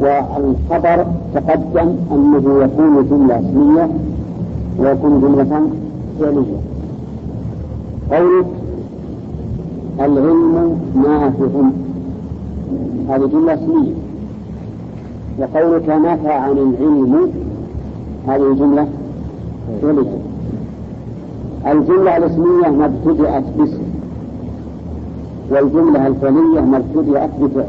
والخبر تقدم أنه يكون جملة اسمية ويكون جملة فعلية. قولك العلم نافع هذه جملة اسمية، وقولك نفع عن العلم هذه جملة فعلية. الجملة الاسمية ما ابتدأت باسم، والجملة الفعلية ما ابتدأت بفعل.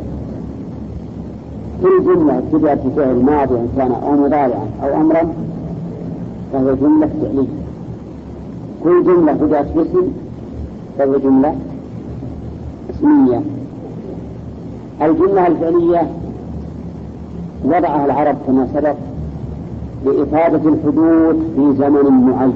كل جملة ابتدأت بفعل ماضي إن كان أو مضارعا أو أمرا فهي جملة فعلية. كل جملة بدأت باسم فهي جملة اسمية. الجملة الفعلية وضعها العرب كما سبق لإفادة الحدوث في زمن معين،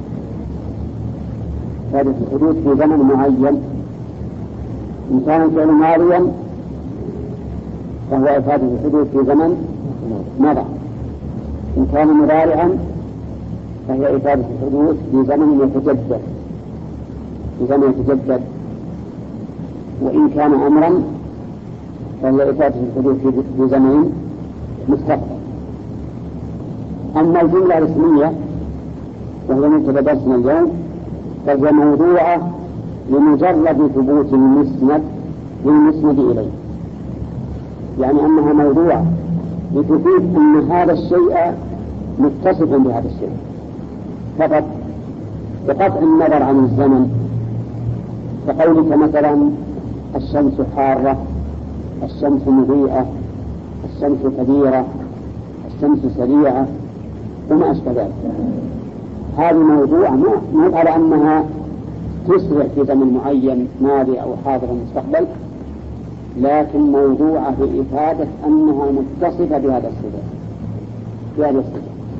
إفادة الحدوث في زمن معين. إن كان الفعل ماضيا فهو إفادة الحدوث في زمن مضى، إن كان مضارعا فهي إفادة الحدوث في زمن يتجدد، في زمن يتجدد، وإن كان أمرا فهي إفادة الحدوث في زمن مستقبل. أما الجملة الاسمية وهي مبتدأ درسنا اليوم فهي موضوعة لمجرد ثبوت المسند للمسند إليه، يعني أنها موضوعة لتفيد أن هذا الشيء متصف بهذا الشيء فقط، بقطع النظر عن الزمن. كقولك مثلا الشمس حارة، الشمس مضيئة، الشمس كبيرة، الشمس سريعة وما أشبه ذلك. هذه موضوعة مو على أنها تسرع في زمن معين ماضي أو حاضر أو مستقبل، لكن موضوعة بإفادة أنها متصفة بهذا الصفة.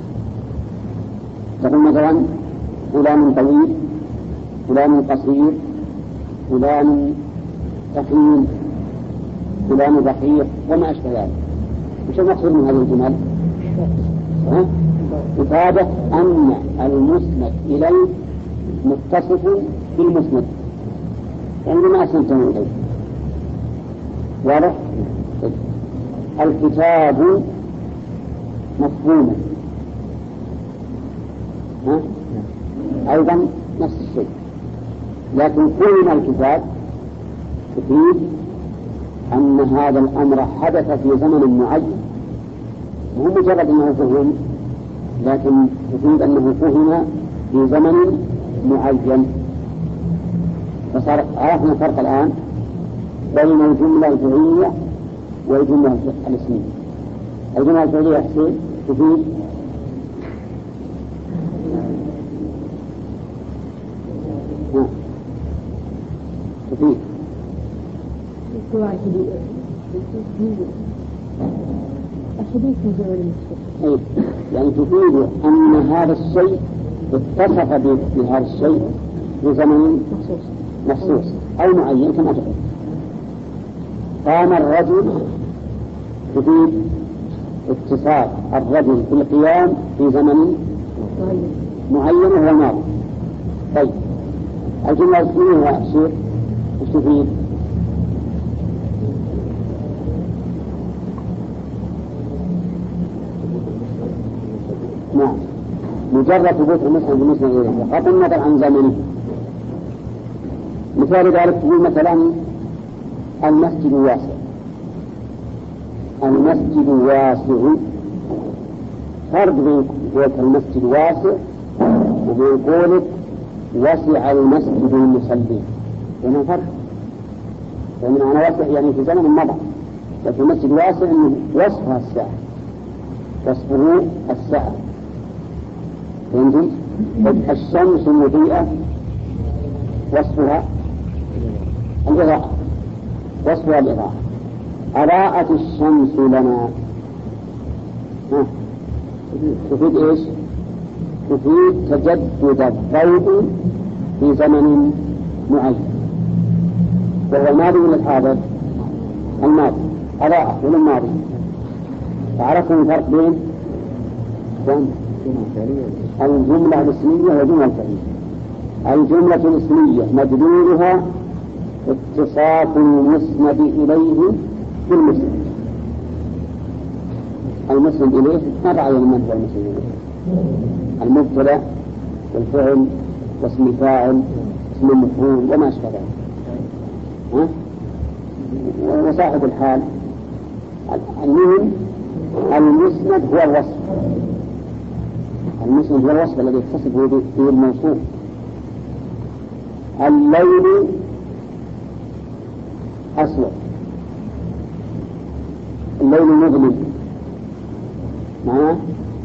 تقول مثلا فلان طويل، فلان قصير، فلان ثقيل، فلان رقيق وما أشبه ذلك. وش المقصود من هذه الجمل؟ إفادة أن المسند إليه متصف بالمسند، يعني ما أسنته إليه. واضح؟ الكتاب مفهوم أيضا نفس الشيء، لكن كل الكتاب تفيد أن هذا الأمر حدث في زمن معين، مو مجرد أنه فهم، لكن تفيد أنه فهم في زمن معين. فصار عرفنا الفرق الآن بين الجملة الفعلية والجملة الاسمية. الجملة الفعلية حسين تفيد يعني تفيد أن هذا الشيء اتصف بهذا الشيء في زمن مخصوص أو معين كما تقول. قام الرجل تفيد اتصاف الرجل بالقيام في زمن معين وهو الماضي. طيب الجملة الاسمية يا شيخ ايش تفيد؟ نعم، مجرد ثبوت المسند بالمسند إليه بغض النظر عن زمنه. مثال ذلك تقول مثلا المسجد واسع، المسجد واسع، فرق بين قولك المسجد واسع وبين قولك وسع المسجد المصلين، بينهم فرق. ومن أنا واسع يعني في زمن مضى، لكن المسجد واسع أنه وصفها الساعة، وصفه الساعة. فهمتم؟ الشمس مضيئة وصفها الإضاءة، وصفها الإضاءة. أضاءت الشمس لنا تفيد إيش؟ تفيد تجدد الضوء في زمن معين، وهو الماضي ولا الحاضر؟ الماضي. أضاءت ولا الماضي؟ تعرفون الفرق بين الجملة الاسمية والجملة الفعلية. الجملة الاسمية مدلولها اتصاف المسند إليه بالمسند، المسلم إليه ما تعين من هو المسلم إليه. المبتدأ والفعل واسم الفاعل اسم المفعول وما أشبه ذلك. وصاحب الحال. المهم المسند هو الوصف. المسند هو الوصف الذي يتصف به الموصوف. الليل أسود، الليل مظلم، معناه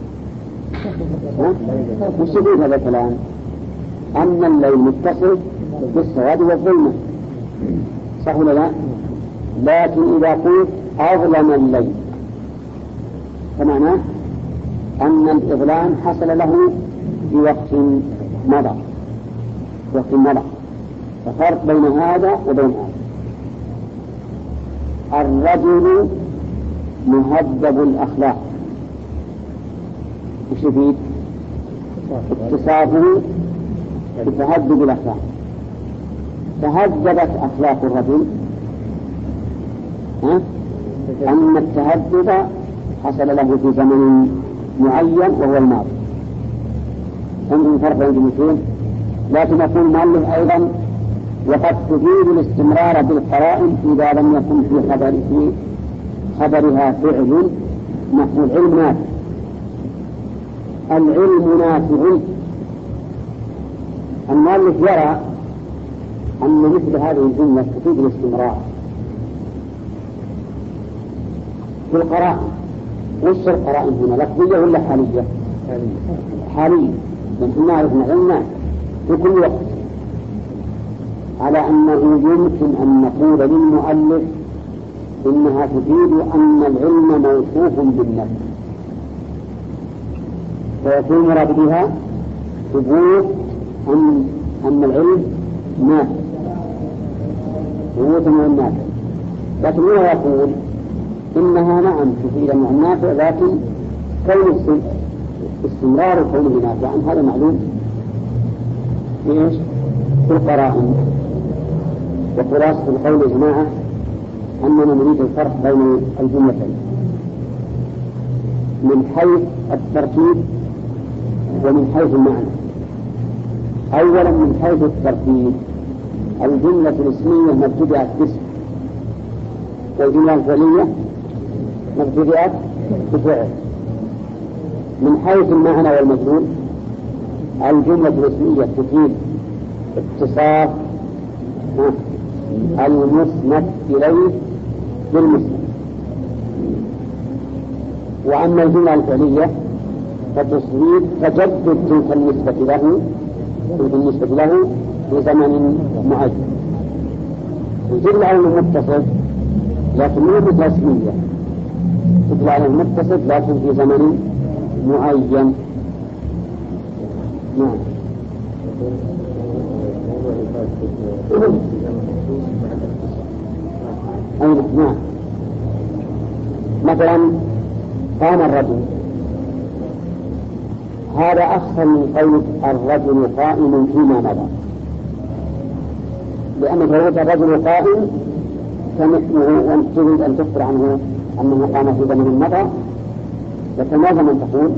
مش يقول هذا الكلام أن الليل متصل بالسواد والظلمة، صح ولا لا؟ لكن إذا قلت أظلم الليل فمعناه أن الإظلام حصل له في وقت مضى، ففرق بين هذا وبين هذا. الرجل مهذب الأخلاق، وش يفيد؟ اتصافه بتهذب الأخلاق. تهذبت أخلاق الرجل، أن التهذب حصل له في زمن معين وهو الماضي. عندهم فرق بين الاثنين، لكن يقول المؤلف أيضا وقد تفيد الاستمرار بالقرائن إذا لم يكن في خبرها فعل نحو العلم نافع. العلم نافع. المؤلف يرى أن مثل هذه الجملة تفيد الاستمرار في القرائن. وش القرائن هنا، لفظية ولا حالية؟ حالية، لأنه نعرف أن العلم نافع في كل وقت، على أنه يمكن أن نقول للمؤلف إنها تفيد أن العلم موصوف بالنفع، فيكون مراد بها ثبوت أن العلم نافع، ثبوت أنه نافع. لكن هو يقول إنها نعم تفيد أنه نافع، لكن كون استمرار كونه نافعا هذا معلوم في القرائن. وخلاصة القول يا جماعة أننا نريد الفرق بين الجملتين من حيث الترتيب ومن حيث المعنى. أولا من حيث الترتيب، الجملة الاسمية مبتدأت باسم، والجملة الفعلية مبتدأت بفعل. من حيث المعنى والمدلول، الجملة الاسمية تفيد اتصاف المسند إليه بالمسند، وأما الجملة الفعلية فتصويب تجدد تلك بالنسبة له في زمن معين. الجملة على المتصل لكن مو بالاسمية، تدل على المتصل لكن في زمن معين. نعم. نعم. مثلا قام الرجل، هذا أخصر من قول الرجل قائم فيما مضى، لأن قول الرجل قائم كمثله وأنت تريد أن تخبر عنه أنه قام في زمن مضى، لكن ماذا من تقول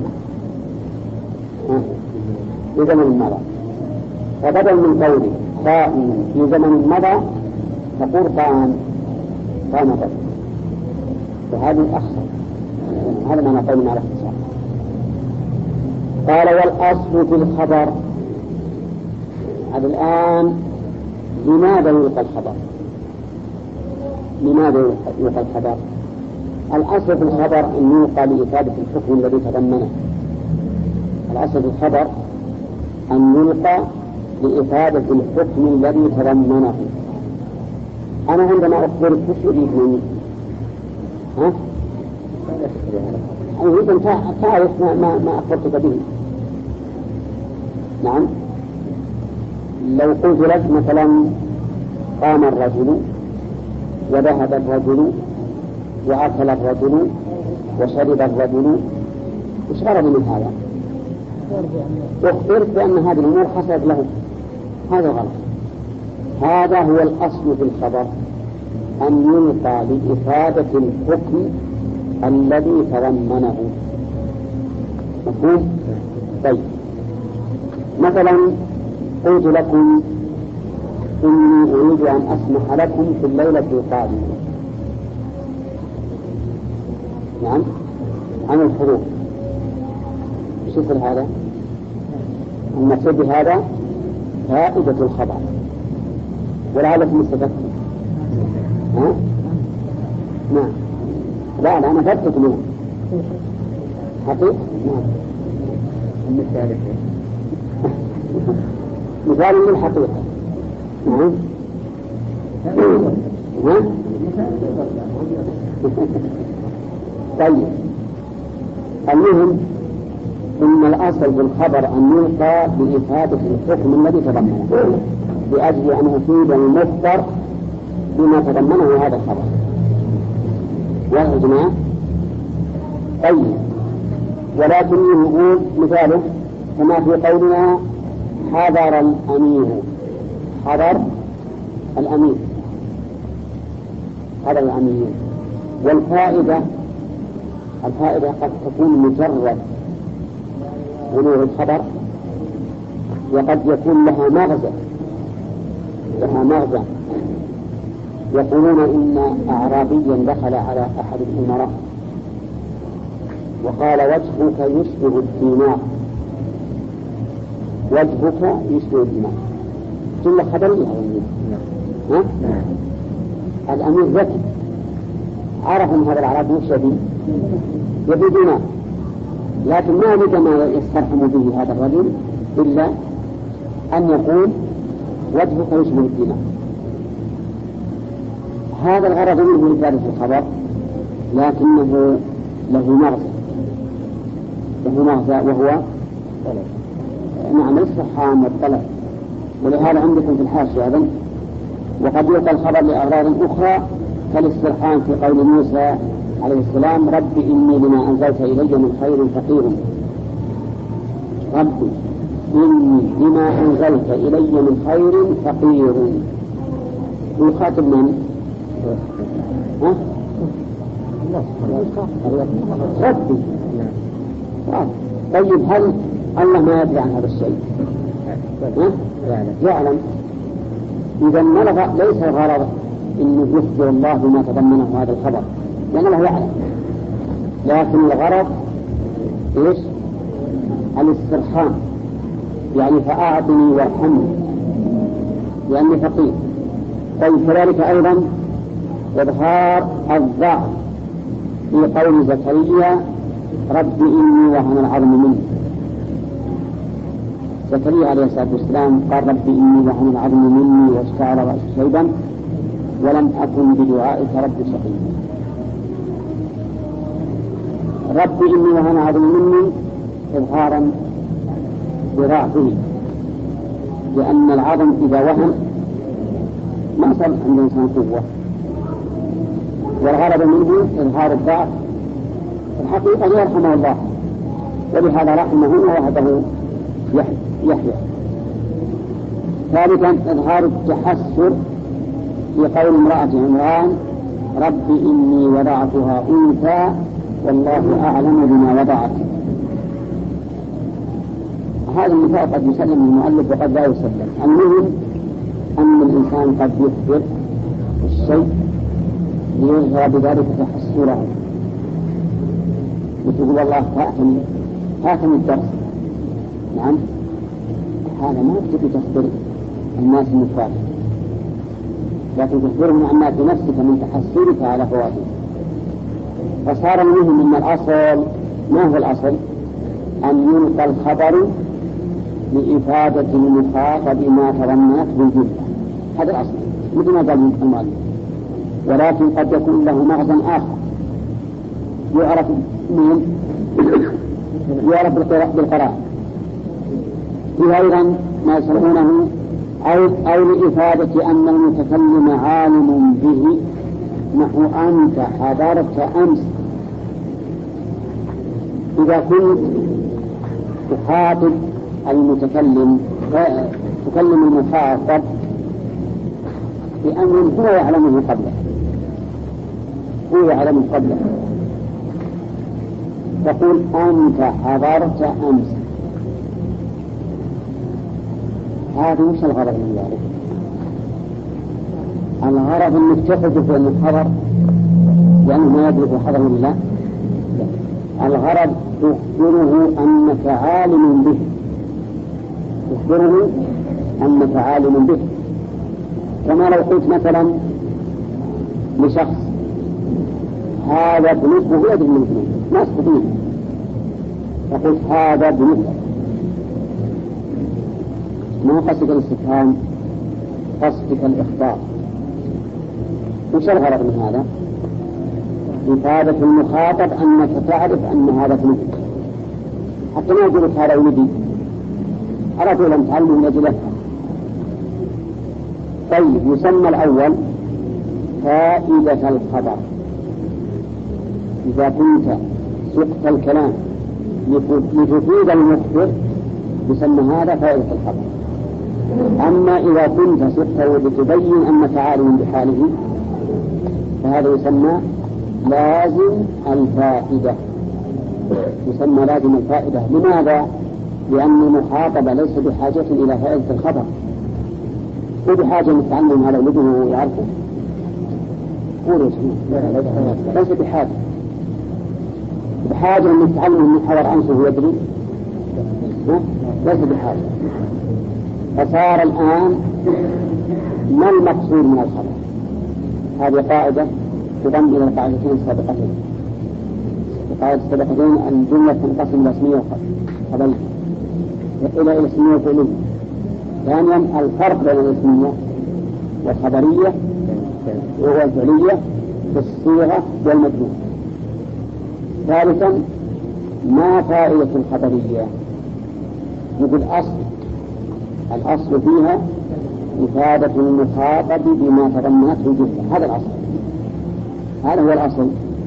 في زمن مضى؟ فبدل من قوله قائم في زمن مضى تقول قام الرجل، وهذه أخصر. هذا ما نقول على اختصار. قال والأصل في الخبر. هذا الآن لماذا يلقى الخبر؟ الأصل في الخبر أن يلقى لإفادة الحكم الذي تضمنه. الأصل في الخبر أن يلقى لإفادة الحكم الذي تضمنه. أنا عندما أخبرك وش أريد مني؟ أريد أن تعرف ما أخبرتك به. نعم. لو قلت لك مثلا قام الرجل وذهب الرجل وأكل الرجل وشرب الرجل، وش غرض من هذا؟ أخبرت بأن هذه الأمور حصلت له، هذا غلط. هذا هو الأصل في الخبر، أن يلقى لإفادة الحكم الذي تضمنه. مفهوم؟ طيب، مثلا قلت لكم إني أريد أن أسمح لكم في الليلة القادمة، نعم، عن الحروف. ايش يصير هذا؟ المقصود بهذا فائدة الخبر، ولعلكم استفدتم. ها؟ نعم. لا أنا فدتك منه حقيقة. نعم. مثال للحقيقة. نعم. طيب، المهم إن الأصل في الخبر أن يلقى بإفادة الحكم الذي تضمنه، لأجل أن يفيد المخبر بما تضمنه هذا الخبر. واضح يا جماعة؟ طيب، ولكنه يقول مثاله كما في قولنا حضر الأمير. حضر الأمير، حضر الأمير. والفائدة قد تكون مجرد بلوغ الخبر، وقد يكون لها مغزى. يقولون إن أعرابيا دخل على أحد الأمراء وقال وجهك يشبه الدينار، وجهك يشبه الدينار. جملة خبرية. ها؟ الأمير ذكي، عرف أن هذا الأعرابي يشبه دينار، لكن ما وجد ما يسترحم به هذا الرجل إلا أن يقول وجهك يشبه الدينار. هذا الغرض منه إفادة الخبر، لكنه له مغزى وهو نعم الاستفهام والطلب. ولهذا عندكم في الحاشية أيضا وقد يلقى الخبر لأغراض أخرى كالاسترحام في قول موسى عليه السلام رب إني لما أنزلت إلي من خير فقير. رب إني لما أنزلت إلي من خير فقير. يخاطب من؟ ربي. طيب، هل الله ما يدري عن هذا الشيء؟ يعلم. إذا ليس الغرض إنه يخبر الله بما تضمنه هذا الخبر، لأن الله يعلم، لكن الغرض إيش؟ الاسترحام، يعني فأعطني وارحمني لأني فقير. طيب، كذلك أيضا إظهار الضعف في قول زكريا رب إني وهن العظم مني. زكريا عليه الصلاة والسلام قال رب إني وهن العظم مني واشتعل رأسي شيبا ولم أكن بدعائك رب شقيا. رب إني وهن العظم مني إظهارا بضعفه، لأن العظم إذا وهن ما صار عند الإنسان قوة، والغرض منه إظهار الضعف. الحقيقة يرحمه الله، ولهذا رحمه ووهبه يحيى. ثالثا إظهار التحسر في قول امرأة عمران رب إني وضعتها أنثى والله أعلم بما وضعت. هذا المثال قد يسلم المؤلف وقد لا يسلم. المهم أن الإنسان قد يخبر الشيء ليظهر بذلك تحسره، وتقول والله هاتم الدرس. نعم، هذا ما تجد تخبر الناس المفاتح، لكن تخبرهم عن الناس بنفسك من تحسرك على فوائده. فصار المهم أن الأصل، ما هو الأصل؟ أن يلقى الخبر لإفادة المخاطب ما تضمنته بالجملة. هذا الأصل مثل ما قال المؤلف، ولكن قد يكون له مغزى آخر يعرف بالقراءة. فيه أيضا ما يسمونه أو لإفادة أن المتكلم عالم به، نحو أنت حضرت أمس. إذا كنت تخاطب المتكلم تكلم المخاطب بأمر هو يعلمه قبله، تقول أنت حضرت أمس، هذا مش الغرض من ذلك. الغرض أنك تخرج في أن الحضر لأنه ما يدرك الحضر من الله. الغرض تخبره أنك عالم به، تخبره أنك عالم به. كما لو قلت مثلا لشخص هذا ابنك وهو يدري من ابنك ما استطيع، فقلت هذا ابنك، ما قصدك الاستفهام، قصدك الإخبار. وش الغرض من هذا؟ إفادة المخاطب أنك تعرف أن هذا ابنك، حتى ما يقول لك هذا ولدي على طول أن تعلم من أجله. طيب، يسمى الأول فائدة الخبر. إذا كنت سقت الكلام لتفيد المخبر يسمى هذا فائدة الخبر. أما إذا كنت سقته لتبين أنك عالم بحاله فهذا يسمى لازم الفائدة. يسمى لازم الفائدة. لماذا؟ لأن المخاطب ليس بحاجة إلى فائدة الخبر، هو بحاجة أن يتعلم على ولده ويعرفه. ليس بحاجة أن يتعلم من حضر أنسه ويدري، ليس بحاجة. فصار الآن ما المقصود من الخبر؟ هذه قاعدة تضم إلى القاعدتين السابقتين. القاعدة السابقتين الجملة تنقسم إلى اسمية وخبرية، إلى اسمية وفعلية. ثانيا الفرق بين الاسمية والخبرية وهو الفعلية في الصيغة والمدلول. ثالثا ما فائدة الخبرية؟ يقول الأصل فيها إفادة المخاطب بما تضمنته الجملة، هذا الأصل، هذا هو الأصل.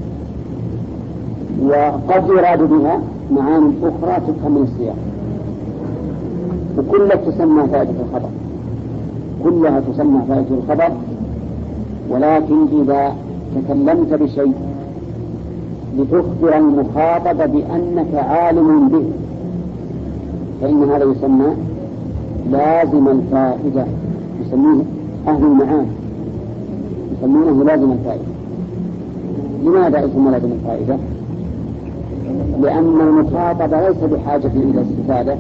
وقد يراد بها معاني أخرى تفهم من السياق، وكلها تسمى فائدة الخبر، كلها تسمى فائدة الخبر. ولكن إذا تكلمت بشيء لتخبر المخاطب بأنك عالم به فإن هذا يسمى لازم الفائدة، يسميه أهل المعاني يسمونه لازم الفائدة. لماذا يسمى لازم الفائدة؟ لأن المخاطب ليس بحاجة إلى الاستفادة،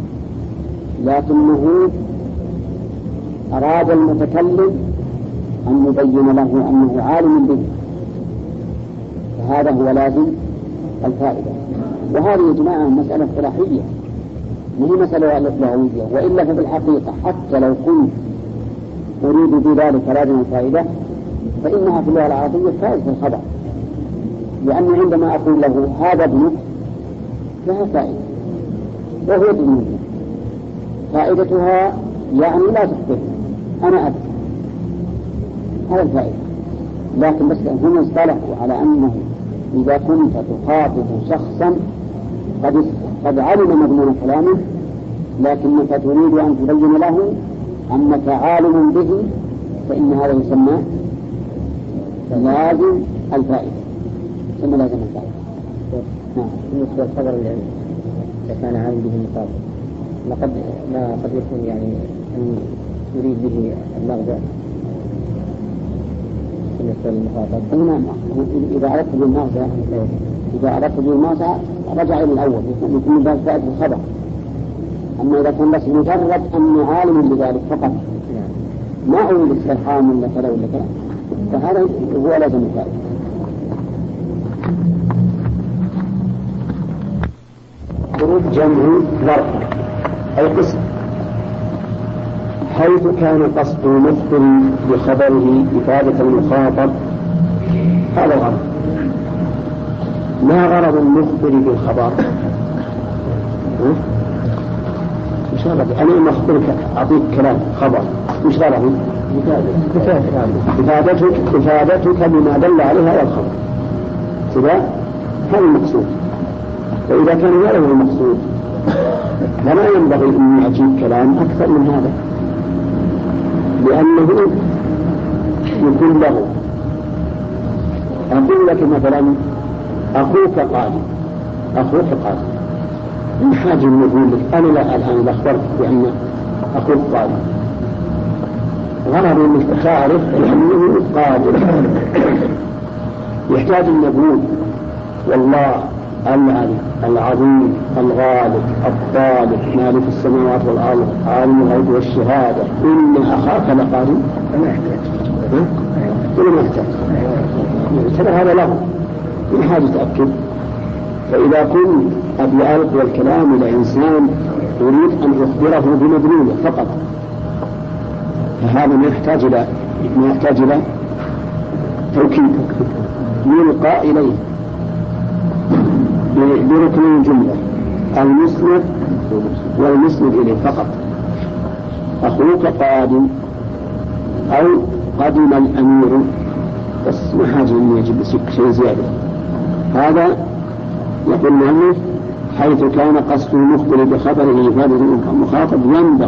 لكنه أراد المتكلم أن يبين له أنه عالم به، فهذا هو لازم الفائدة. وهذه يا جماعة مسألة اصطلاحية، ما هي مسألة لغوية. وإلا ففي الحقيقة حتى لو كنت أريد بذلك لازم الفائدة فإنها في اللغة العربية فائدة الخبر، لأنه عندما أقول له هذا ابنك لها فائدة وهو ابنك، فائدتها يعني لا تخبر أنا أبنك، هذا الفائدة. لكن بس هم اصطلحوا على أنه إذا كنت تخاطب شخصا قد علم مضمون كلامه لكنك تريد أن تبين له أنك عالم به فإن هذا يسمى لازم الفائدة، يسمى لازم الفائدة. بالنسبة للخبر العلم إذا كان عالم به المقابل ما قد يكون يعني أن يريد به المغزى بالنسبة للمخاطب. نعم، إذا أردت بالمغزى رجع إلى الأول يكون ذلك فائدة الخبر. أما إذا كان بس مجرد أنه عالم بذلك فقط ما أريد استرحام ولا كذا ولا كذا فهذا هو لازم الفائدة. جمع ظرف أي قسم، حيث كان قصد المخبر بخبره إفادة المخاطب هذا غرض. ما غرض المخبر بالخبر؟ مش غرض أنا أخبرك أعطيك كلام خبر، مش غرض إفادتك بما دل عليه هذا الخبر، كذا هذا المقصود. وإذا كان هذا هو المقصود فلا ينبغي أن أجيب كلام أكثر من هذا، لأنه يكون له. أقول لك مثلا أخوك قادم أخوك قادم، من حاجة يقول لك أنا لا الآن أخبرت بأن أخوك قادم، غرض أنك تعرف أنه قادم. يحتاج أن نقول والله العظيم الغالب الطالب مالك السماوات والأرض عالم الغيب والشهادة إن أخاك لقادم، ما يحتاج ولا ما يحتاج. ترى هذا له من حاجة تأكد. فإذا كنت أبي ألقي الكلام إلى إنسان أريد أن أخبره بمدلوله فقط، فهذا ما يحتاج إلى توكيد، يلقى إليه بركن الجملة المسند والمسند إليه فقط. أخوك قادم أو قدم الأمير، بس ما حاجة أن يجب شيء زيادة. هذا يقول المؤلف حيث كان قصد المخبر بخبره إفادة المخاطب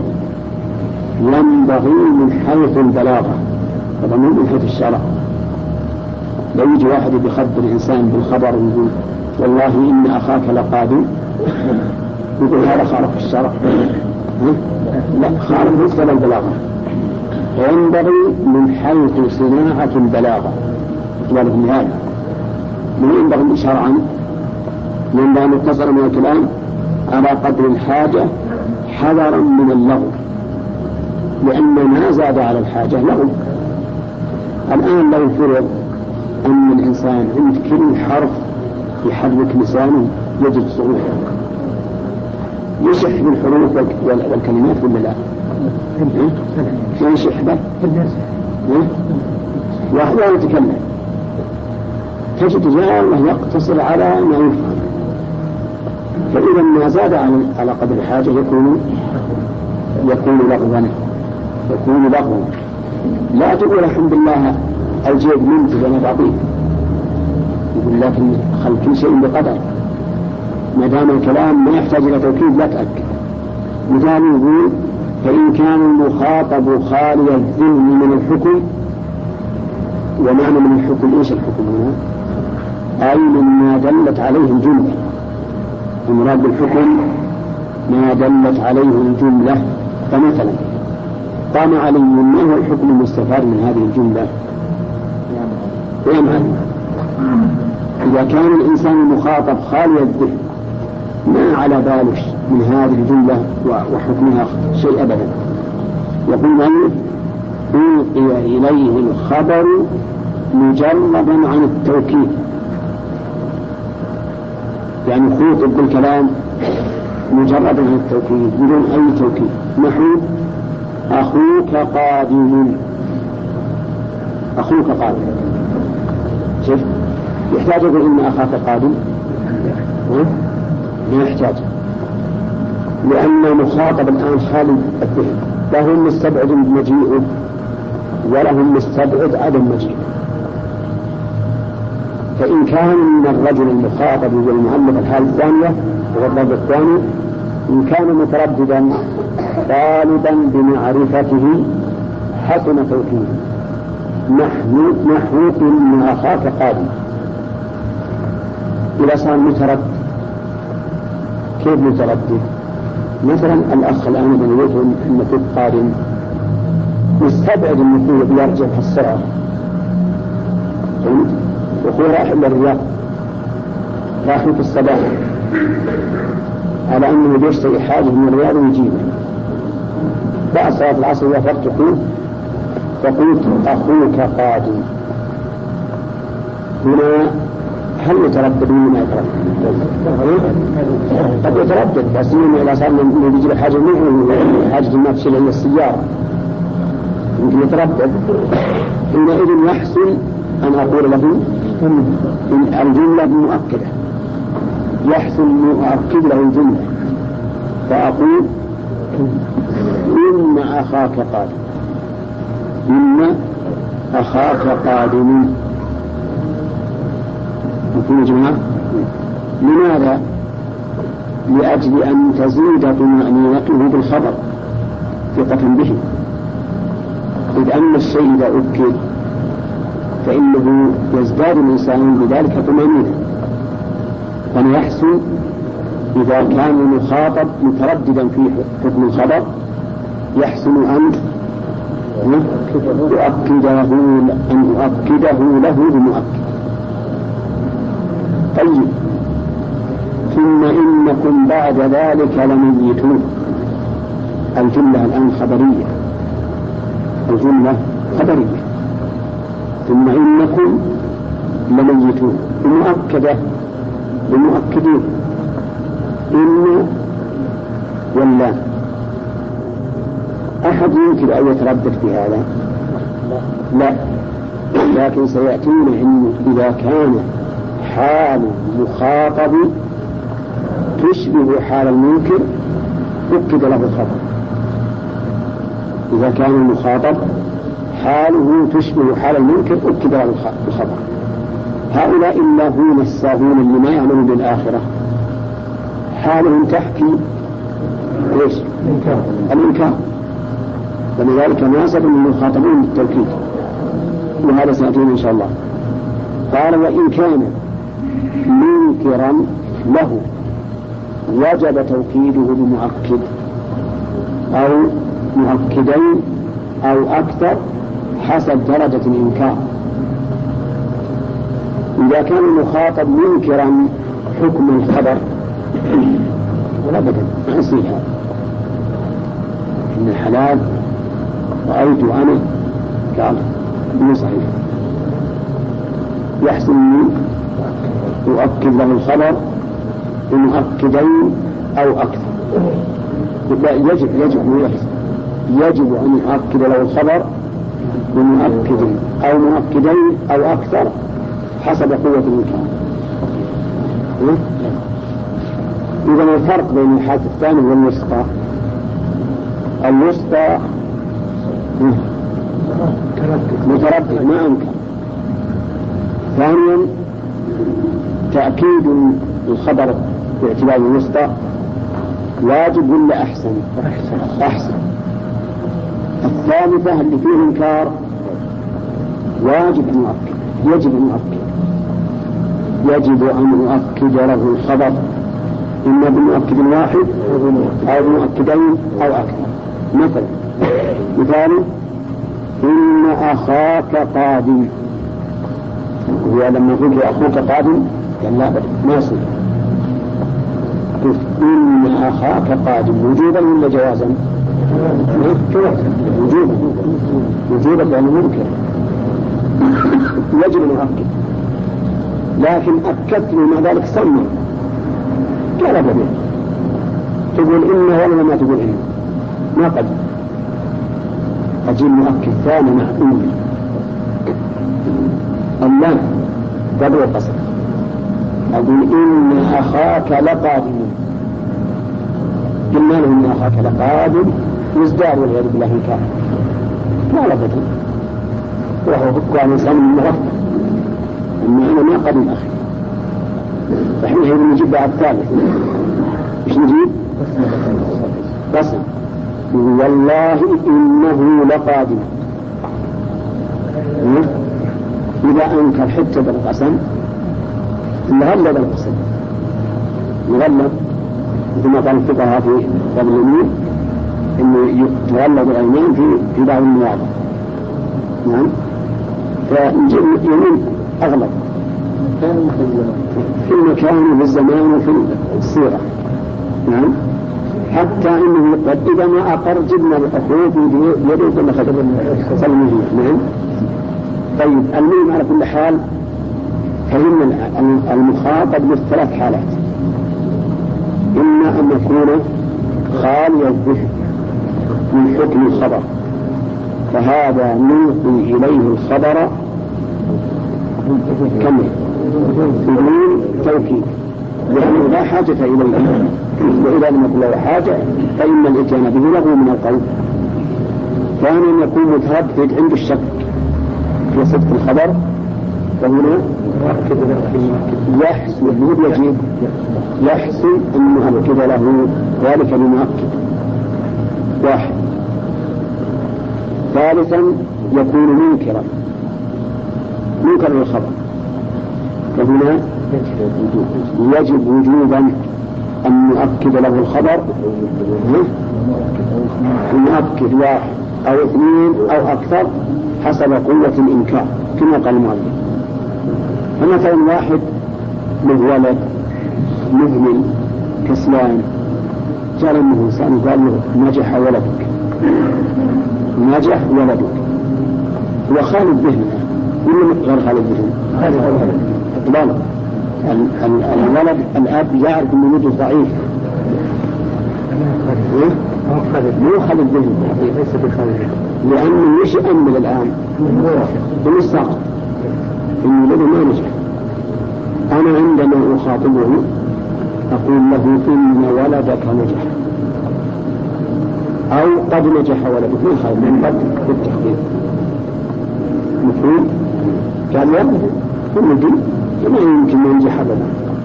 ينبغي من حيث البلاغة، هذا من حيث الشرع. لو يجي واحد بيخبر إنسان بالخبر ويقول والله إن أخاك لقادم، يقول هذا خالف الشرع؟ لا، خالف مصدر البلاغة. ينبغي من حيث صناعة البلاغة، ذلك من هذا من ينبغي شرعا ينبغي أن يتصل من الكلام على قدر الحاجة حذرا من اللغو، لأن ما زاد على الحاجة لغو. الآن لو فرض أن الإنسان عند كل حرف يحرك لسانه يجد صعوبة، يشح بالحروف والكلمات ولا لا؟ يشح به وأحيانا يتكلم، تجد جاءه يقتصر على ما يفهم. فإذا ما زاد على قدر الحاجة يكون لغوا. لا تقول الحمد لله الجيد منتج أنا بعطيه، يقول لكن خل كل شيء بقدر، ما دام الكلام ما يحتاج إلى توكيد لا تأكد. مثال يقول فإن كان المخاطب خالي الذهن من الحكم، ومعنى من الحكم إيش الحكم هنا؟ أي مما دلت عليه الجملة. المراد بالحكم ما دلت عليه الجملة. فمثلا قام علي، ما هو الحكم المستفاد من هذه الجملة؟ إذا كان الإنسان المخاطب خالي الذهن ما على باله من هذه الجملة وحكمها شيء أبدا، يقول أن ألقي إليه الخبر مجردا عن التوكيد، يعني خوطب بالكلام مجردا عن التوكيد بدون أي توكيد. نحو أخوك قادم، شوف يحتاج يقول إن أخاك قادم؟ ما يحتاج، لأن المخاطب الآن خالي الذهن، لهم مستبعد مجيئه ولهم مستبعد عدم مجيئه. فإن كان من الرجل المخاطب والمؤلف الحالة الثانية والضرب الثاني، إن كان مترددا طالبا بمعرفته حسن توكيده، نحو إن أخاك قادم. إذا صار متردد، كيف متردد؟ مثلا الأخ الآن بنيته أن كنت قادم، مستبعد أنه بيرجع في السرعة، وهو رايح إلى الرياض، رايح في الصباح على أنه بيشتري حاجة من الرياض ويجيبه. بعد صلاة العصر وفرت فقلت أخوك قادم. هنا هل يتردد ولا يتردد؟ قد يتردد، بس إذا صار من يجيب حاجة منه حاجة ما تشيل إلا السيارة يمكن يتردد. حينئذ يحسن أن أقول له إن الجملة مؤكدة، يحسن أن أؤكد له الجملة فأقول إن أخاك قادم، إن أخاك قادم. يكون جماعة لماذا؟ لأجل أن تزيد طمأنينته بالخبر ثقة به، إذ أن الشيء إذا أكد فإنه يزداد الإنسان بذلك طمأنينة. فيحسن إذا كان المخاطب مترددا في حكم الخبر يحسن أن يؤكده له بمؤكد. طيب ثم إنكم بعد ذلك لميتون. الجملة الآن خبرية، الجملة خبرية. ثم إنكم لميتون مؤكدة بمؤكدين إن ولا أحد يمكن أن يتردد في هذا؟ لا، لكن سيأتينا إن إذا كان حال مخاطب تشبه حال المنكر أكد له الخبر. إذا كان المخاطب حاله تشبه حال المنكر أكد له الخبر. هؤلاء اللاهون الساهون اللي ما يعلمون بالآخرة حالهم تحكي إيش؟ الإنكار. ولذلك ناسب المخاطبين بالتوكيد، وهذا سيأتينا إن شاء الله. قال وإن كان منكرا له وجب توكيده بمؤكد أو مؤكدين أو أكثر حسب درجة الإنكار. إذا كان المخاطب منكرا حكم الخبر ولا بد ما يصير هذا. إن الحلال رأيت أنا قال مو صحيح، يحسن مني يؤكد له الخبر بمؤكدين أو أكثر. يجب أن يؤكد له الخبر بمؤكدين أو مؤكدين أو أكثر حسب قوة الإنكار. إذا الفرق بين الحالة الثانية والوسطى، الوسطى متردد ما أنكر. ثانيا تأكيد الخبر باعتبار الوسطى واجب ولا أحسن؟ أحسن. الثالثة اللي فيه إنكار واجب أن يؤكد، يجب أن يؤكد، يجب أن يؤكد له الخبر إما بمؤكد واحد أو بمؤكدين أو أكثر. مثال إن أخاك قادم، هو لما يقول أخوك قادم قال لا ما يصير. إن أخاك قادم وجوبا ولا جوازا؟ وجوبا لأنه منكر يجب أن يؤكد. لكن أكدت مع ذلك سمع قال به تقول إنه ولا ما تقول إنه ما قد أجيب مؤكد ثاني مع أمي اللام قد وقصد. أقول إن أخاك لقادم، قلنا له إن أخاك لقادم يزداد والعياذ بالله إنكار ما لبث، وهو فكوا عن إنسان من مرفق أما أنا ما قدم أخي. فإحنا هيدا نجيب بعد الثالث. إيش نجيب؟ قسم والله إنه لقادم. إذا أنكر حتى بالقسم نغلب القسم، نغلب مثل ما قال الفقهاء في باب اليمين إنه يغلب الأيمان في بعض المواضع. نعم، فنجيب اليمين أغلب في المكان وفي الزمان وفي الصيغة. نعم، حتى إنه قد إذا ما أقر جبنا الأخوة في يده كل خطب سلمه. نعم. طيب المهم على كل حال فإن المخاطب بالثلاث حالات، إما أن يكون خالي الذهن من حكم الخبر فهذا نلقي إليه الخبر كم بدون توكيد لأنه لا حاجة إليه، وإذا لم يكن له حاجة فإن الإتيان به له من القول. ثانيا يكون متردد عند الشك في صدق الخبر فهنا يحسن يجب يحسن أن نؤكد له ذلك بمؤكد واحد. ثالثا يكون منكرا للخبر فهنا يجب وجوبا أن نؤكد له الخبر، نؤكد واحد أو اثنين أو أكثر حسب قوة الإنكار كما قال المؤلف. فمثلا واحد له ولد مهمل كسلان، جاء له إنسان قال له نجح ولدك، نجح ولدك، هو خالد به ولا غير خالد به؟ لا، الولد الأب يعرف أن وجهه ضعيف، مو خالد به، لأنه مش أمل الآن بالساق إنه ولده ما نجح. أنا عندما أخاطبه أقول له إن ولدك نجح أو قد نجح ولدك، من خير من قد بالتحقيق مفهوم؟ قال لا كل دين ما يمكن أن ينجح أبدا.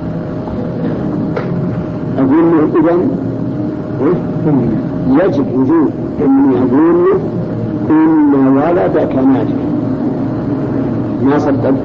أقول له إذن يجب وجود أني أقول له إن ولدك ناجح، ما صدق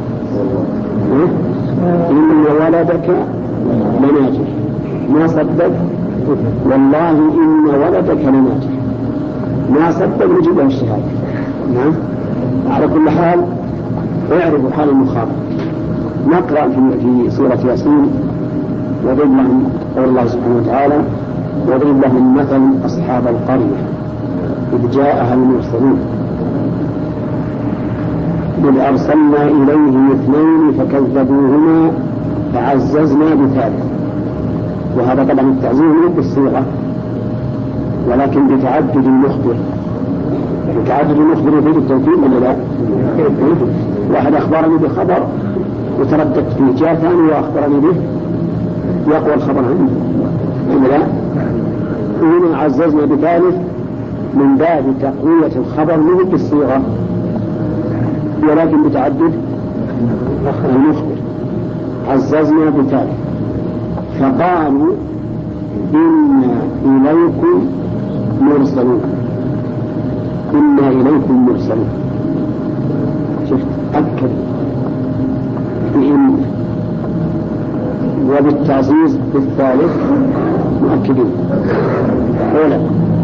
إن ولدك لناجح، ما صدق والله إن ولدك لناجح، ما صدق نجيب له الشهادة. نعم. على كل حال اعرفوا حال المخاطب. نقرأ في سورة ياسين وضرب لهم قول الله سبحانه وتعالى وضرب لهم مثل أصحاب القرية إذ جاءها المرسلون إذ أرسلنا إليهم اثنين فكذبوهما فعززنا بثالث. وهذا طبعا التعزيز مو بالصيغة ولكن بتعدد المخبر، بتعدد المخبر يفيد التوكيد ولا لا؟ واحد أخبرني بخبر وترددت فيه، جاء ثاني وأخبرني به يقوى الخبر عنه ولا لا؟ وهنا عززنا بثالث من باب تقوية الخبر مو بالصيغة ولكن بتعدد المخبر. عززنا بثالث فقالوا إنا إليكم مرسلون، إنا إليكم مرسلون. شفت أكد بإن وبالتعزيز بالثالث مؤكدين. أولا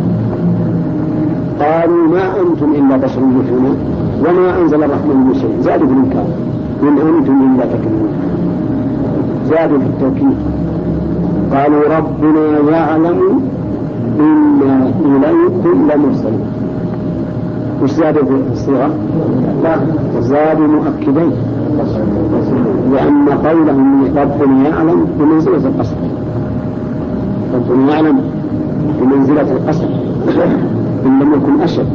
قالوا ما أنتم إلا بشر مثلنا وما أنزل الرحمن من شيء، زادوا بالإنكار إن أنتم إلا تكذبون، زادوا في التوكيد. قالوا ربنا يعلم إنا إليكم لمرسلون، وش زادوا في الصيغة؟ لا، زادوا مؤكدين، لأن قولهم ربنا يعلم بمنزلة القصر، ربنا يعلم بمنزلة القصر إن لم يكن أشد.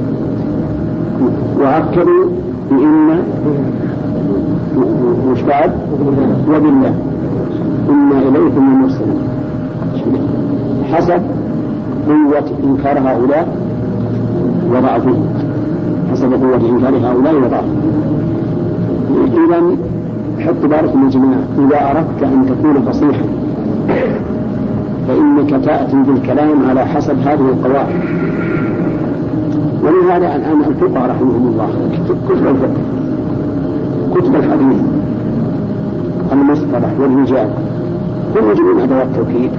وأكدوا بإن وش بعد وبالله إنا إليكم المرسلون حسب قوة إنكار هؤلاء وضعفهم، حسب قوة إنكار هؤلاء وضعفهم. إذن حط بالكم يا جماعة، إذا أردت أن تكون فصيحا فإنك تأتي بالكلام على حسب هذه القواعد. ولهذا الآن الفقهاء رحمهم الله كتب الفقه، كتب الحديث، المصطلح والرجال هم يجبون أدوات التوكيد،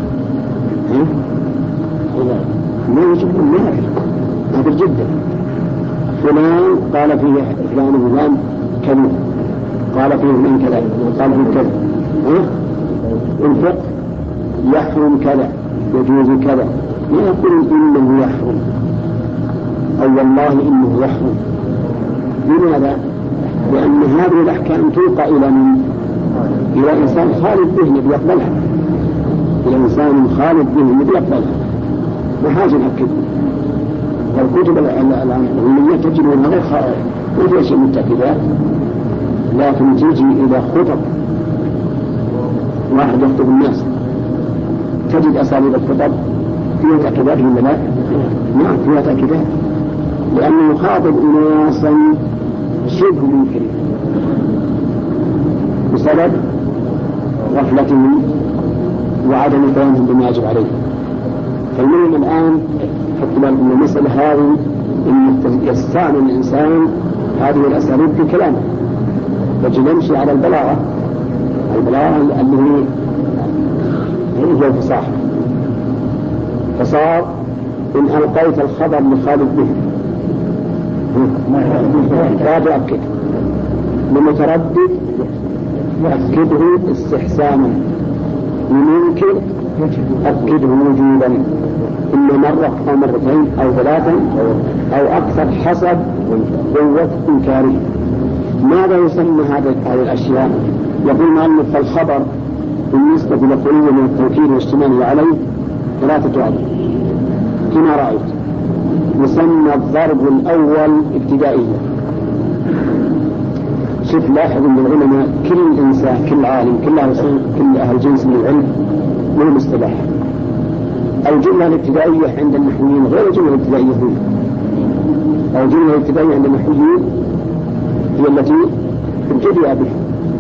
ما يجبون نادر جدا. فلان قال فيه فلان وفلان كذا، قال فيه من كذا، قال فيه كذا. الفقه يحرم كذا يجوز كذا، ما يقول إنه يحرم أو والله إنه يحرم. لماذا؟ لأن هذه الأحكام توقع إلى من؟ إلى إنسان خالد ذهني بيقبلها، إلى إنسان خالد ذهني بيقبلها، ما حاجة نأكد. والكتب العلمية تجد أنها غير خالد، ما فيها شيء متأكدات، لكن تجي إلى خطب واحد يخطب الناس تجد أساليب الخطب فيها تأكيدات ولا لا؟ نعم فيها تأكيدات، لأنه يخاطب أناسا شبه منكرين بسبب غفلتهم وعدم قيامهم بما يجب عليه. فالمهم الآن حتى بالكم المسألة هذه أن يستعمل الإنسان هذه الأساليب في كلامه، يجب يمشي على البلاغة اللي هي الفصاحة. فصار إن ألقيت الخبر لخالد به لا تؤكد، لمتردد أكده استحسانا، لمنكر أكده وجوبا، إما مرة أو مرتين أو ثلاثا أو أكثر حسب قوة إنكاره. ماذا يسمى هذه الأشياء؟ يقول المؤلف: فالخبر بالنسبة لقوله من التوكيد واشتماله عليه 3 أضرب كما رأيت. يسمى الضرب الأول ابتدائيا. شوف، لاحظ أن العلماء كل إنسان، كل عالم، كل أهل جنس من العلم له اصطلاح. الجملة الابتدائية عند النحويين غير الجملة الابتدائية هنا. الجملة الابتدائية عند النحويين هي التي ابتدأ بها.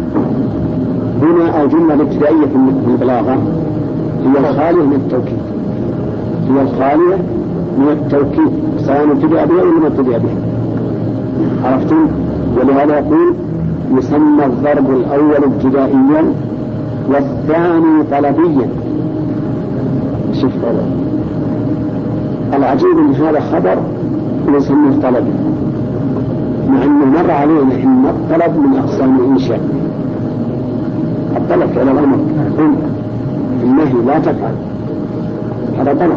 هنا الجملة الابتدائية في البلاغة هي الخالية من التوكيد، هي الخالية من التوكيد سواء ابتدأ بها ولا ما ابتدأ بها. عرفتم؟ ولهذا يقول: يسمى الضرب الأول ابتدائيا والثاني طلبيا. شوف العجيب ان هذا خبر يسميه طلبي، مع انه مر علينا ان الطلب من اقسام الانشاء. الطلب على الامر، النهي لا تفعل، هذا طلب.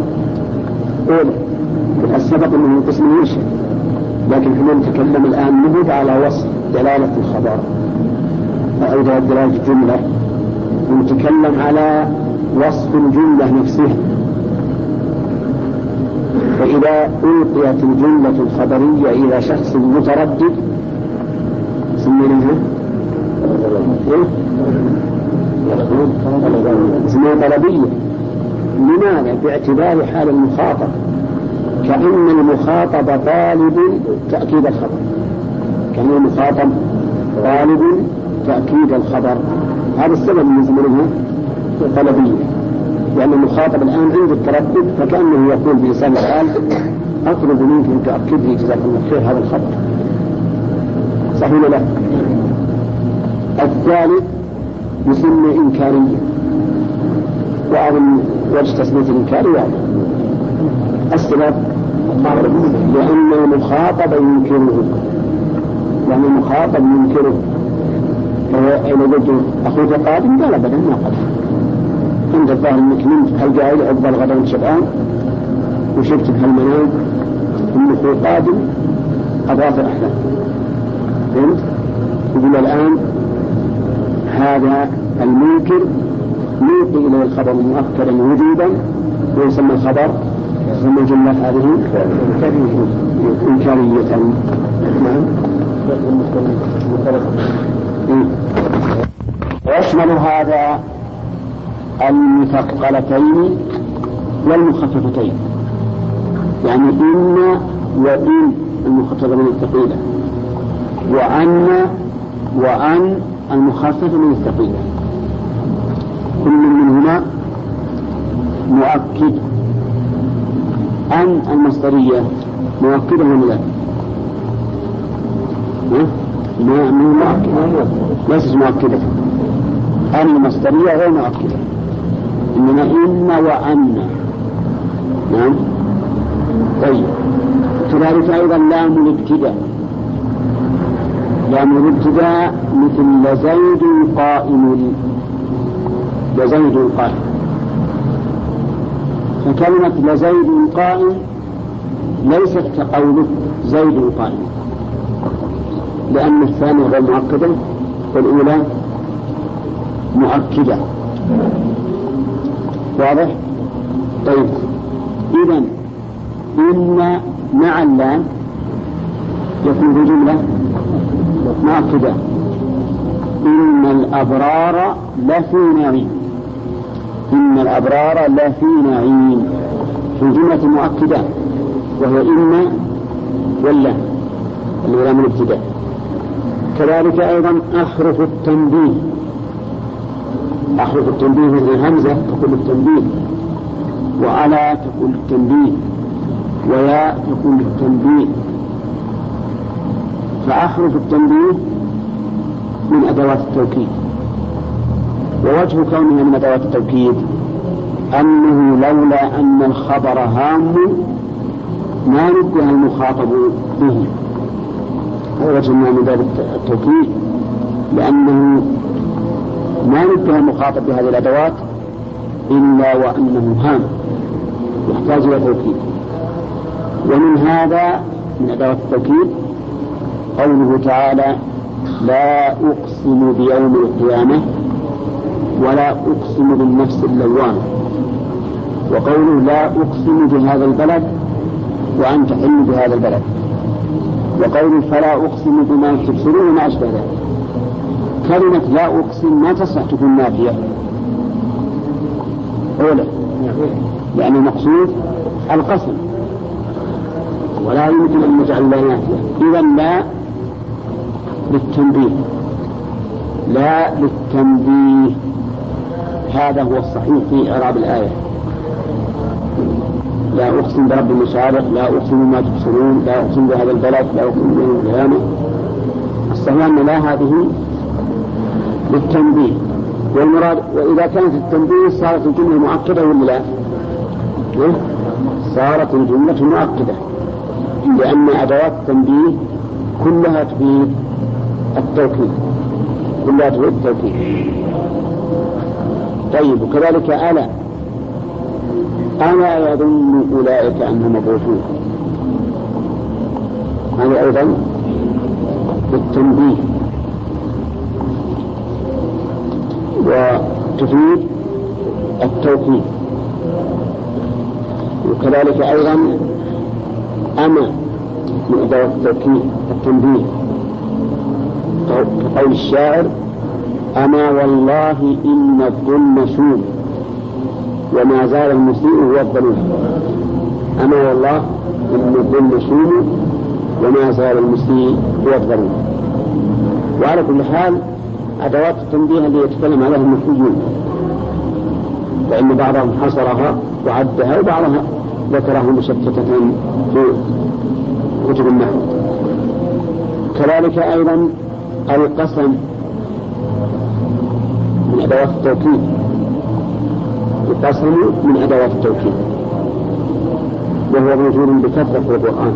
السبب انه من قسم الانشاء، لكن احنا نتكلم الان نبعد على وصف دلاله الخبر او دلاله الجمله، ونتكلم على وصف الجمله نفسها. فإذا ألقيت الجملة الخبرية إلى شخص متردد سميناها طلبية. لماذا؟ باعتبار حال المخاطب، كأن المخاطب طالب تأكيد الخبر، كأن المخاطب طالب تأكيد الخبر. هذا السبب من زمنها طلبية، لأن المخاطب الآن عنده التردد، فكأنه يقول بلسان الحال: أطلب منك أن تؤكد لي جزاك الله خير هذا الخبر. صحيح ولا لا؟ الثالث يسمى إنكارية، وأظن وجه تسمية الإنكار واضح. السبب لأن المخاطب ينكره، لأن المخاطب ينكره. فإذا قلت أخوك قادم قال أبدا ما قادم، عند الظاهر انك نمت هالقاعد عقب الغداء والشبعان وشفت بهالمنام انه قادم اضاف الاحلام. فهمت؟ يقول الان هذا المنكر يلقي اليه الخبر مؤكدا وجودا، ويسمى الخبر، يسمى الجمله هذه انكاريه. نعم. ويشمل هذا المثقلتين والمخففتين، يعني إن وإن المخففة من الثقيلة، وأن المخففة من الثقيلة، كل منهما مؤكد. أن المصدرية مؤكدة ولا لا؟ ما مؤكدة، ليست مؤكدة. أن المصدرية غير مؤكدة، إنما إن وأن. نعم. طيب، كذلك أيضا لام الابتداء. لام الابتداء مثل لزيد قائم، لزيد قائم. فكلمة لزيد قائم ليست كقوله زيد قائم، لأن الثانية غير مؤكدة والأولى مؤكدة. واضح؟ طيب، إذن إن مع اللام يكون بجملة مؤكدة: إن الأبرار لفي نعيم. إن الأبرار لفي نعيم في جملة مؤكدة، وهي إن واللام الأولى من الابتداء. كذلك أيضا أحرف التنبيه، أحرف التنبيه مثل الهمزة تقول التنبيه، وعلى تقول التنبيه، ويا تقول التنبيه. فأحرف التنبيه من أدوات التوكيد، ووجه كونها من أدوات التوكيد أنه لولا أن الخبر هام ما نبه المخاطب به، هذا وجه من باب التوكيد، لأنه ما نبه المخاطب بهذه الأدوات إلا وأنه هام يحتاج إلى توكيد. ومن هذا من أدوات التوكيد قوله تعالى لا أقسم بيوم القيامة ولا أقسم بالنفس اللوامة، وقوله لا أقسم بهذا البلد وأنت حل بهذا البلد، وقوله فلا أقسم بما تبصرون وما أشبه ذلك. كلمة لا أقسم ما تصح تكون نافية أولا، لأن المقصود القسم ولا يمكن أن نجعل لا نافية. إذن لا للتنبيه، لا للتنبيه، هذا هو الصحيح في إعراب الآية. لا أقسم برب المشارق، لا أقسم بما تبصرون، لا أقسم بهذا البلد، لا أقسم بيوم القيامة. الصحيح أن لا هذه للتنبيه، والمراد وإذا كانت التنبيه صارت الجملة مؤكدة ولا لا؟ صارت الجملة مؤكدة، لأن أدوات التنبيه كلها تفيد التوكيد، كلها تفيد التوكيد. طيب وكذلك ألا يظن أولئك أنهم مبعوثون، هذا أيضا بالتنبيه وتفيد التوكيد. وكذلك أيضا أما من أدوات التوكيد التنبيه، كقول الشاعر أما والله إن الظلم شوم وما زال المسيء هو الظلوم. أما والله إن الظلم شوم وما زال المسيء هو الظلوم. وعلى كل حال أدوات التنبيه اللي يتكلم عليها النحويون، فإن بعضهم حصرها وعدها وبعضها ذكرها مشتتة في كتب النحو. كذلك أيضا القسم من أدوات التوكيد، القسم من أدوات التوكيد، وهو موجود بكثرة في القرآن،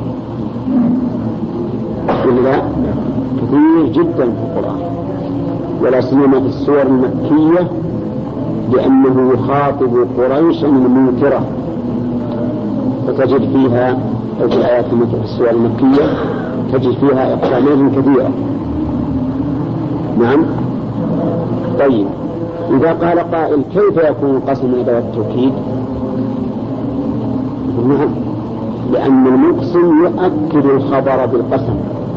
إلا كثير جدا في القرآن، ولا سيما في السور المكية، لأنه يخاطب قريشا المنكرة، فتجد فيها أو في الآيات في السور المكية تجد فيها إقسامات كثيرة. نعم. طيب إذا قال قائل كيف يكون القسم من أدوات التوكيد؟ نعم، لأن المقسم يؤكد الخبر بالقسم،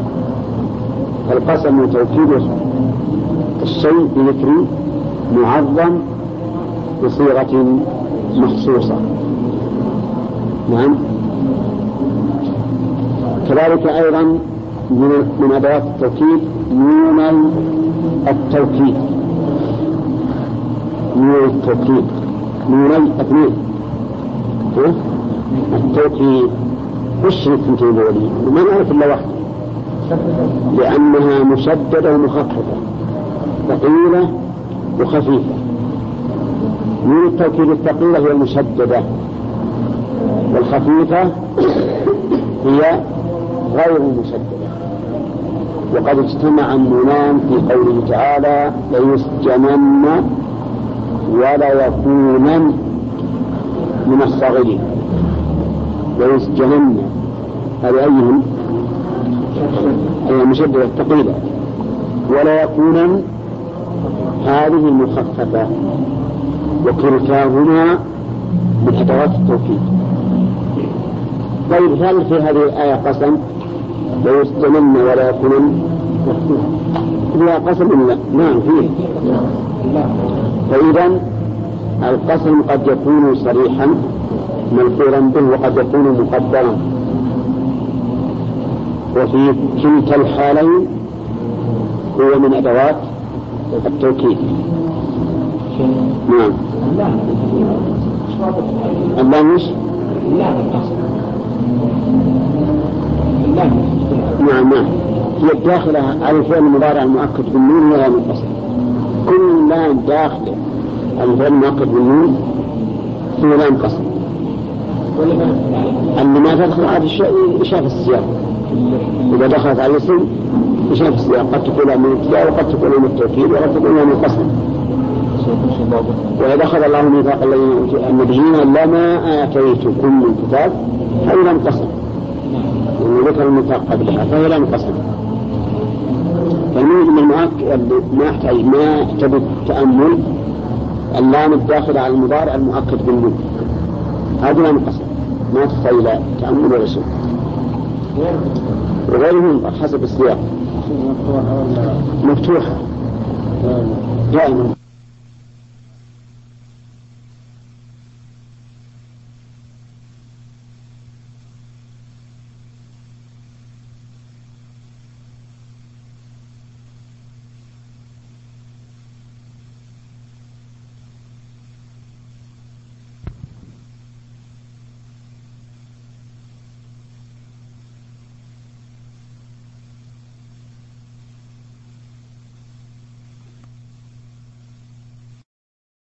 فالقسم توكيد الشيء بذكر معظم بصيغة مخصوصة. نعم. كذلك أيضا من أدوات التوكيد نون التوكيد، نون التوكيد، نوني اثنين التوكيد. وش التنتين دولي؟ ما نعرف إلا واحدة، لأنها مشددة ومخففة، ثقيلة وخفيفة. نون التوكيد الثقيلة هي المشددة، والخفيفة هي غير المشددة. وقد اجتمع النونان في قوله تعالى ليسجنن ولا يكونن من الصاغرين. ليسجنن هذه أيهم؟ أي المشددة الثقيلة، ولا يكونن هذه المخففة، وكلتاهما من أدوات التوكيد. طيب هل في هذه الآية قسم؟ ليسجنن ولا يكونن فيها قسم ولا لا؟ نعم فيه. فإذا القسم قد يكون صريحا ملفورا به وقد يكون مقدرا، وفي كلتا الحالين هو من أدوات التوكيد. نعم. اللام مش؟ نعم. هي الداخلة على الفعل المضارع المؤكد بالنون ولا منفصل، كل اللام داخل الفعل مؤكد بالنون في لام قصر اللي ما تدخل على الشيء يشاف السياق. إذا دخلت على الاسم يشاف السياق، قد تكون من الابتداء وقد تكون من التوكيد وقد تكون من القصر. وإذا أخذ الله ميثاق النبيين لما آتيتكم من كتاب فهي لم تصل، يعني ذكر الميثاق قبلها فهي لم تصل. فالموجب المؤكد ما يحتاج ما يحتاج التأمل اللام الداخل على المضارع المؤكد بالنون هذه لم تصل، ما تحتاج إلى تأمل ولا شيء. وغيرهم حسب السياق مفتوحة دائما.